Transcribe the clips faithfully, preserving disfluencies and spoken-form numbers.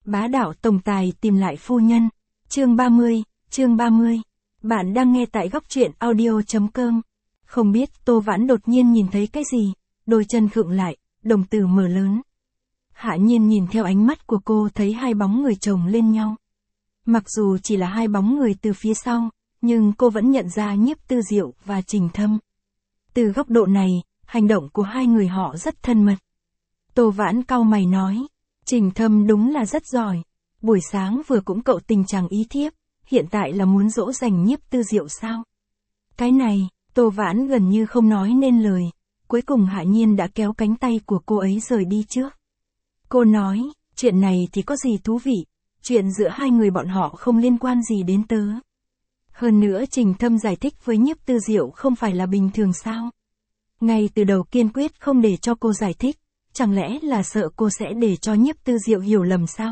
Bá đạo tổng tài tìm lại phu nhân. Chương ba mươi, chương ba mươi. Bạn đang nghe tại góc truyện audio chấm com. Không biết Tô Vãn đột nhiên nhìn thấy cái gì, đôi chân khựng lại, đồng tử mở lớn. Hạ Nhiên nhìn theo ánh mắt của cô thấy hai bóng người chồng lên nhau. Mặc dù chỉ là hai bóng người từ phía sau, nhưng cô vẫn nhận ra Nhiếp Tư Diệu và Trình Thâm. Từ góc độ này, hành động của hai người họ rất thân mật. Tô Vãn cau mày nói, Trình Thâm đúng là rất giỏi. Buổi sáng vừa cũng cậu tình chàng ý thiếp, hiện tại là muốn dỗ dành Nhiếp Tư Diệu sao? Cái này, Tô Vãn gần như không nói nên lời, cuối cùng Hạ Nhiên đã kéo cánh tay của cô ấy rời đi trước. Cô nói, chuyện này thì có gì thú vị, chuyện giữa hai người bọn họ không liên quan gì đến tớ. Hơn nữa Trình Thâm giải thích với Nhiếp Tư Diệu không phải là bình thường sao? Ngay từ đầu kiên quyết không để cho cô giải thích, chẳng lẽ là sợ cô sẽ để cho Nhiếp Tư Diệu hiểu lầm sao?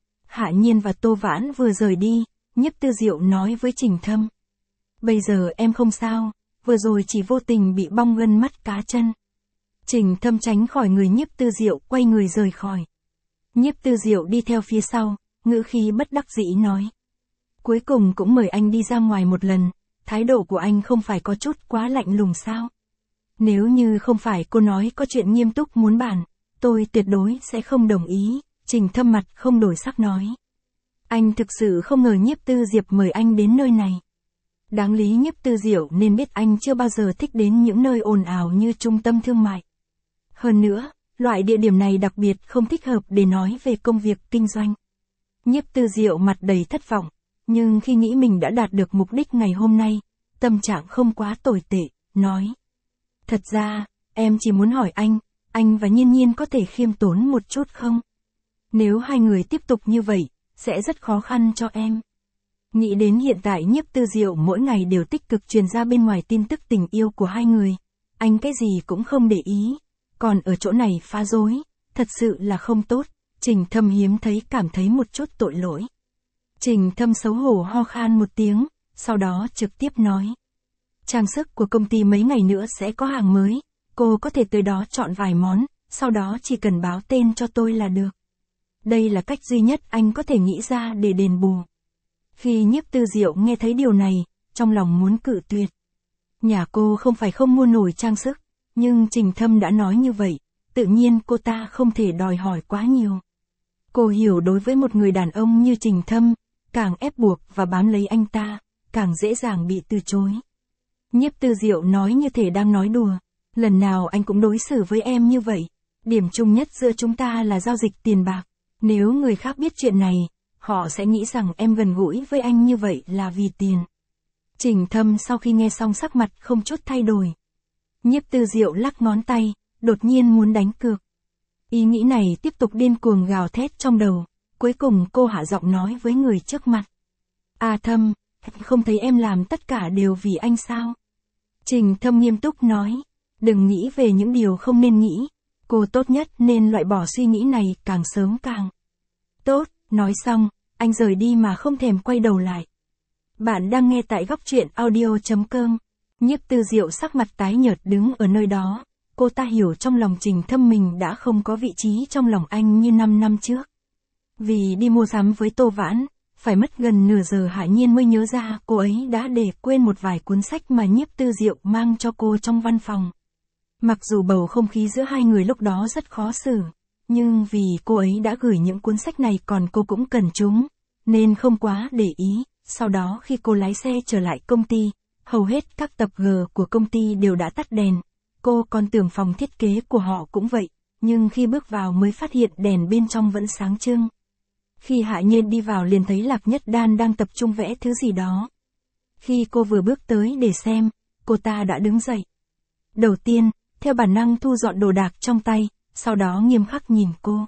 Hạ Nhiên và Tô Vãn vừa rời đi, Nhiếp Tư Diệu nói với Trình Thâm. Bây giờ em không sao, vừa rồi chỉ vô tình bị bong gân mắt cá chân. Trình Thâm tránh khỏi người Nhiếp Tư Diệu quay người rời khỏi. Nhiếp Tư Diệu đi theo phía sau, ngữ khí bất đắc dĩ nói. Cuối cùng cũng mời anh đi ra ngoài một lần, thái độ của anh không phải có chút quá lạnh lùng sao? Nếu như không phải cô nói có chuyện nghiêm túc muốn bàn, tôi tuyệt đối sẽ không đồng ý, Trình Thâm mặt không đổi sắc nói. Anh thực sự không ngờ Nhiếp Tư Diệp mời anh đến nơi này. Đáng lý Nhiếp Tư Diệu nên biết anh chưa bao giờ thích đến những nơi ồn ào như trung tâm thương mại. Hơn nữa, loại địa điểm này đặc biệt không thích hợp để nói về công việc kinh doanh. Nhiếp Tư Diệu mặt đầy thất vọng, nhưng khi nghĩ mình đã đạt được mục đích ngày hôm nay, tâm trạng không quá tồi tệ, nói. Thật ra, em chỉ muốn hỏi anh, anh và Nhiên Nhiên có thể khiêm tốn một chút không? Nếu hai người tiếp tục như vậy, sẽ rất khó khăn cho em. Nghĩ đến hiện tại Nhiếp Tư Diệu mỗi ngày đều tích cực truyền ra bên ngoài tin tức tình yêu của hai người, anh cái gì cũng không để ý, còn ở chỗ này phá rối, thật sự là không tốt, Trình Thâm hiếm thấy cảm thấy một chút tội lỗi. Trình Thâm xấu hổ ho khan một tiếng, sau đó trực tiếp nói. Trang sức của công ty mấy ngày nữa sẽ có hàng mới, cô có thể tới đó chọn vài món, sau đó chỉ cần báo tên cho tôi là được. Đây là cách duy nhất anh có thể nghĩ ra để đền bù. Khi Nhiếp Tư Diệu nghe thấy điều này, trong lòng muốn cự tuyệt. Nhà cô không phải không mua nổi trang sức, nhưng Trình Thâm đã nói như vậy, tự nhiên cô ta không thể đòi hỏi quá nhiều. Cô hiểu đối với một người đàn ông như Trình Thâm, càng ép buộc và bám lấy anh ta, càng dễ dàng bị từ chối. Nhiếp Tư Diệu nói như thể đang nói đùa, lần nào anh cũng đối xử với em như vậy, điểm chung nhất giữa chúng ta là giao dịch tiền bạc, nếu người khác biết chuyện này, họ sẽ nghĩ rằng em gần gũi với anh như vậy là vì tiền. Trình Thâm sau khi nghe xong sắc mặt không chút thay đổi. Nhiếp Tư Diệu lắc ngón tay, đột nhiên muốn đánh cược. Ý nghĩ này tiếp tục điên cuồng gào thét trong đầu, cuối cùng cô hạ giọng nói với người trước mặt. À Thâm, không thấy em làm tất cả đều vì anh sao? Trình Thâm nghiêm túc nói, đừng nghĩ về những điều không nên nghĩ, cô tốt nhất nên loại bỏ suy nghĩ này càng sớm càng tốt. Nói xong, anh rời đi mà không thèm quay đầu lại. Bạn đang nghe tại góc truyện audio chấm com. Nhiếp Tư Diệu sắc mặt tái nhợt đứng ở nơi đó, cô ta hiểu trong lòng Trình Thâm mình đã không có vị trí trong lòng anh như năm năm trước. Vì đi mua sắm với Tô Vãn, phải mất gần nửa giờ Hạ Nhiên mới nhớ ra cô ấy đã để quên một vài cuốn sách mà Nhiếp Tư Diệu mang cho cô trong văn phòng. Mặc dù bầu không khí giữa hai người lúc đó rất khó xử, nhưng vì cô ấy đã gửi những cuốn sách này còn cô cũng cần chúng, nên không quá để ý. Sau đó khi cô lái xe trở lại công ty, hầu hết các tập G của công ty đều đã tắt đèn. Cô còn tưởng phòng thiết kế của họ cũng vậy, nhưng khi bước vào mới phát hiện đèn bên trong vẫn sáng trưng. Khi Hạ Nhiên đi vào liền thấy Lạc Nhất Đan đang tập trung vẽ thứ gì đó. Khi cô vừa bước tới để xem, cô ta đã đứng dậy. Đầu tiên, theo bản năng thu dọn đồ đạc trong tay, sau đó nghiêm khắc nhìn cô.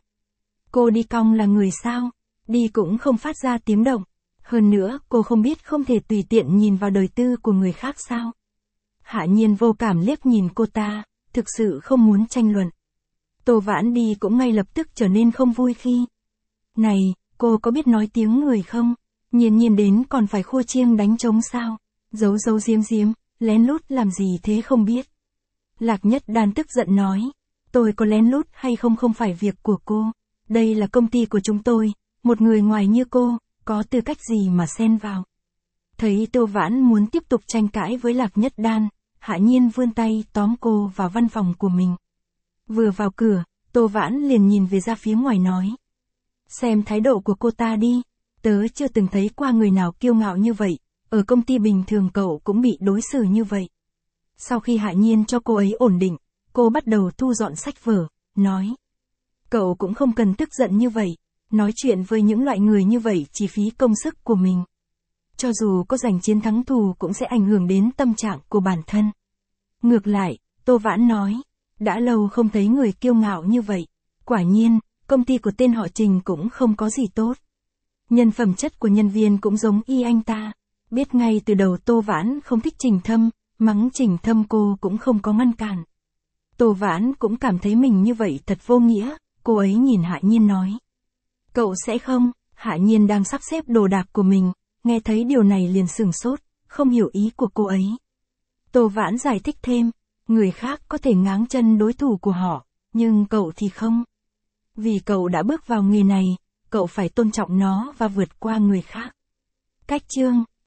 Cô đi cong là người sao? Đi cũng không phát ra tiếng động. Hơn nữa, cô không biết không thể tùy tiện nhìn vào đời tư của người khác sao? Hạ Nhiên vô cảm liếc nhìn cô ta, thực sự không muốn tranh luận. Tô Vãn đi cũng ngay lập tức trở nên không vui khi. Này, cô có biết nói tiếng người không? Nhiên Nhiên đến còn phải khua chiêng đánh trống sao? Giấu giấu giếm giếm, lén lút làm gì thế không biết? Lạc Nhất Đan tức giận nói. Tôi có lén lút hay không không phải việc của cô. Đây là công ty của chúng tôi, một người ngoài như cô, có tư cách gì mà xen vào. Thấy Tô Vãn muốn tiếp tục tranh cãi với Lạc Nhất Đan, Hạ Nhiên vươn tay tóm cô vào văn phòng của mình. Vừa vào cửa, Tô Vãn liền nhìn về ra phía ngoài nói. Xem thái độ của cô ta đi, tớ chưa từng thấy qua người nào kiêu ngạo như vậy, ở công ty bình thường cậu cũng bị đối xử như vậy. Sau khi Hạ Nhiên cho cô ấy ổn định, cô bắt đầu thu dọn sách vở, nói. Cậu cũng không cần tức giận như vậy, nói chuyện với những loại người như vậy chỉ phí công sức của mình. Cho dù có giành chiến thắng thù cũng sẽ ảnh hưởng đến tâm trạng của bản thân. Ngược lại, Tô Vãn nói, đã lâu không thấy người kiêu ngạo như vậy. Quả nhiên, công ty của tên họ Trình cũng không có gì tốt. Nhân phẩm chất của nhân viên cũng giống y anh ta. Biết ngay từ đầu Tô Vãn không thích Trình Thâm, mắng Trình Thâm cô cũng không có ngăn cản. Tô Vãn cũng cảm thấy mình như vậy thật vô nghĩa, cô ấy nhìn Hạ Nhiên nói. Cậu sẽ không? Hạ Nhiên đang sắp xếp đồ đạc của mình, nghe thấy điều này liền sửng sốt, không hiểu ý của cô ấy. Tô Vãn giải thích thêm, người khác có thể ngáng chân đối thủ của họ, nhưng cậu thì không. Vì cậu đã bước vào nghề này, cậu phải tôn trọng nó và vượt qua người khác. Cách chương,